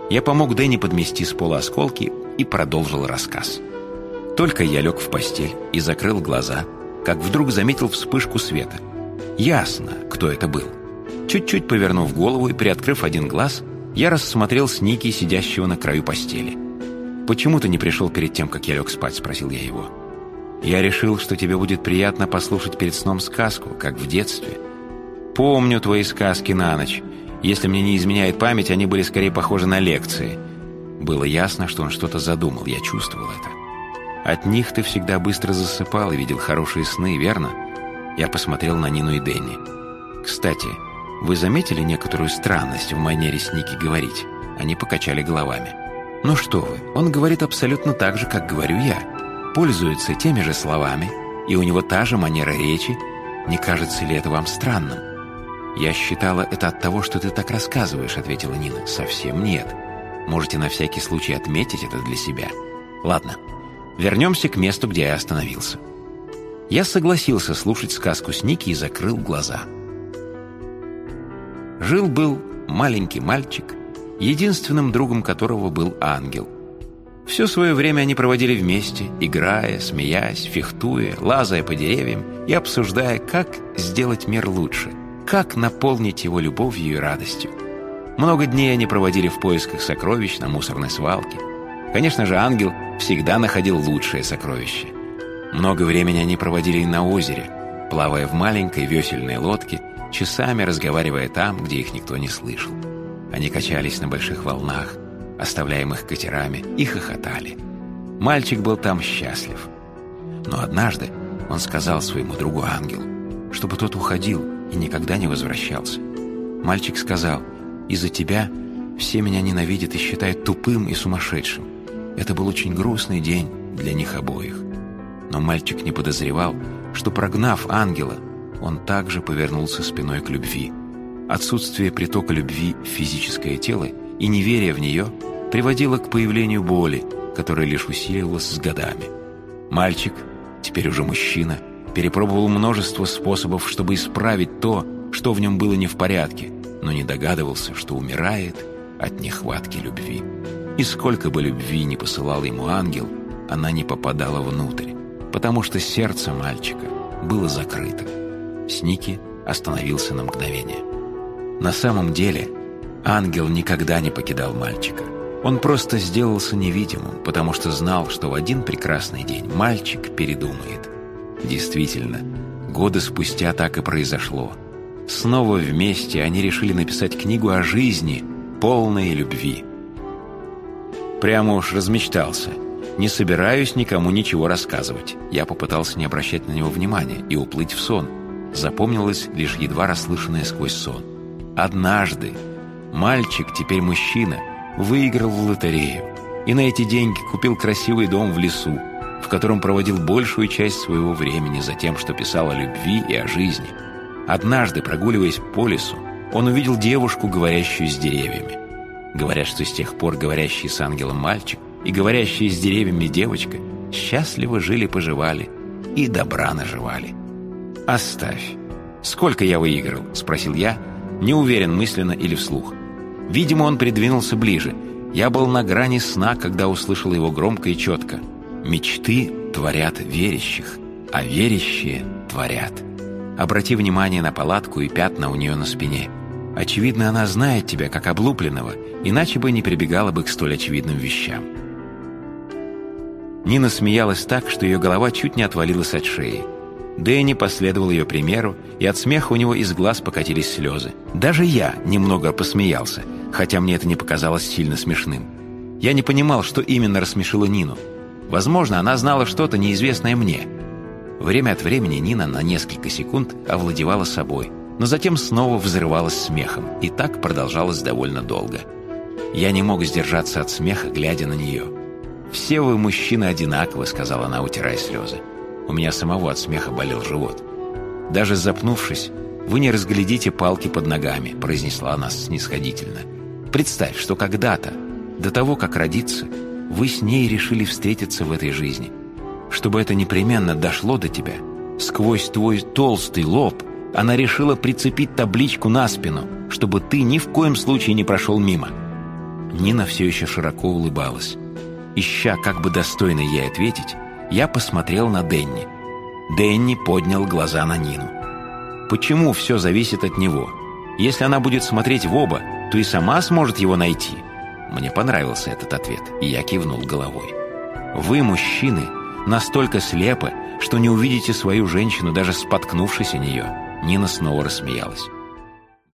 Я помог Дэнни подмести с пола осколки и продолжил рассказ. Только я лег в постель и закрыл глаза, как вдруг заметил вспышку света. Ясно, кто это был. Чуть-чуть повернув голову и приоткрыв один глаз, я рассмотрел Сники, сидящего на краю постели. «Почему ты не пришел перед тем, как я лег спать?» – спросил я его. «Я решил, что тебе будет приятно послушать перед сном сказку, как в детстве. Помню твои сказки на ночь. Если мне не изменяет память, они были скорее похожи на лекции». Было ясно, что он что-то задумал, я чувствовал это. «От них ты всегда быстро засыпал и видел хорошие сны, верно?» Я посмотрел на Нину и Дэнни. «Кстати, вы заметили некоторую странность в манере Сники говорить?» Они покачали головами. «Ну что вы, он говорит абсолютно так же, как говорю я. Пользуется теми же словами, и у него та же манера речи. Не кажется ли это вам странным?» «Я считала это от того, что ты так рассказываешь», — ответила Нина. «Совсем нет. Можете на всякий случай отметить это для себя. Ладно, вернемся к месту, где я остановился». Я согласился слушать сказку Сники и закрыл глаза. Жил-был маленький мальчик, единственным другом которого был ангел. Все свое время они проводили вместе, играя, смеясь, фехтуя, лазая по деревьям и обсуждая, как сделать мир лучше, как наполнить его любовью и радостью. Много дней они проводили в поисках сокровищ на мусорной свалке. Конечно же, ангел всегда находил лучшее сокровище. Много времени они проводили и на озере, плавая в маленькой весельной лодке, часами разговаривая там, где их никто не слышал. Они качались на больших волнах, оставляемых катерами, и хохотали. Мальчик был там счастлив. Но однажды он сказал своему другу ангелу, чтобы тот уходил и никогда не возвращался. Мальчик сказал: «Из-за тебя все меня ненавидят и считают тупым и сумасшедшим». Это был очень грустный день для них обоих. Но мальчик не подозревал, что, прогнав ангела, он также повернулся спиной к любви. Отсутствие притока любви в физическое тело и неверие в нее приводило к появлению боли, которая лишь усиливалась с годами. Мальчик, теперь уже мужчина, перепробовал множество способов, чтобы исправить то, что в нем было не в порядке, но не догадывался, что умирает от нехватки любви. И сколько бы любви ни посылал ему ангел, она не попадала внутрь, потому что сердце мальчика было закрыто. Сники остановился на мгновение. На самом деле, ангел никогда не покидал мальчика. Он просто сделался невидимым, потому что знал, что в один прекрасный день мальчик передумает. Действительно, годы спустя так и произошло. Снова вместе они решили написать книгу о жизни, полной любви. Прямо уж размечтался. Не собираюсь никому ничего рассказывать. Я попытался не обращать на него внимания и уплыть в сон. Запомнилось лишь едва расслышанное сквозь сон. Однажды мальчик, теперь мужчина, выиграл в лотерею и на эти деньги купил красивый дом в лесу, в котором проводил большую часть своего времени за тем, что писал о любви и о жизни. Однажды, прогуливаясь по лесу, он увидел девушку, говорящую с деревьями. Говорят, что с тех пор говорящий с ангелом мальчик и говорящие с деревьями девочка счастливо жили-поживали и добра наживали. «Оставь. Сколько я выиграл?» – спросил я, не уверен, мысленно или вслух. Видимо, он придвинулся ближе. Я был на грани сна, когда услышал его громко и четко. «Мечты творят верящих, а верящие творят». Обрати внимание на палатку и пятна у нее на спине. Очевидно, она знает тебя как облупленного, иначе бы не прибегала бы к столь очевидным вещам. Нина смеялась так, что ее голова чуть не отвалилась от шеи. Дэнни последовал ее примеру, и от смеха у него из глаз покатились слезы. Даже я немного посмеялся, хотя мне это не показалось сильно смешным. Я не понимал, что именно рассмешило Нину. Возможно, она знала что-то неизвестное мне. Время от времени Нина на несколько секунд овладевала собой, но затем снова взрывалась смехом, и так продолжалось довольно долго. Я не мог сдержаться от смеха, глядя на нее. «Все вы, мужчины, одинаковы», — сказала она, утирая слезы. У меня самого от смеха болел живот. «Даже запнувшись, вы не разглядите палки под ногами», — произнесла она снисходительно. «Представь, что когда-то, до того, как родиться, вы с ней решили встретиться в этой жизни. Чтобы это непременно дошло до тебя, сквозь твой толстый лоб она решила прицепить табличку на спину, чтобы ты ни в коем случае не прошел мимо. Нина все еще широко улыбалась. Ища, как бы достойно ей ответить, я посмотрел на Дэнни. Дэнни поднял глаза на Нину. Почему все зависит от него? Если она будет смотреть в оба, то и сама сможет его найти. Мне понравился этот ответ, и я кивнул головой. Вы, мужчины, настолько слепы, что не увидите свою женщину, даже споткнувшись о нее. Нина снова рассмеялась.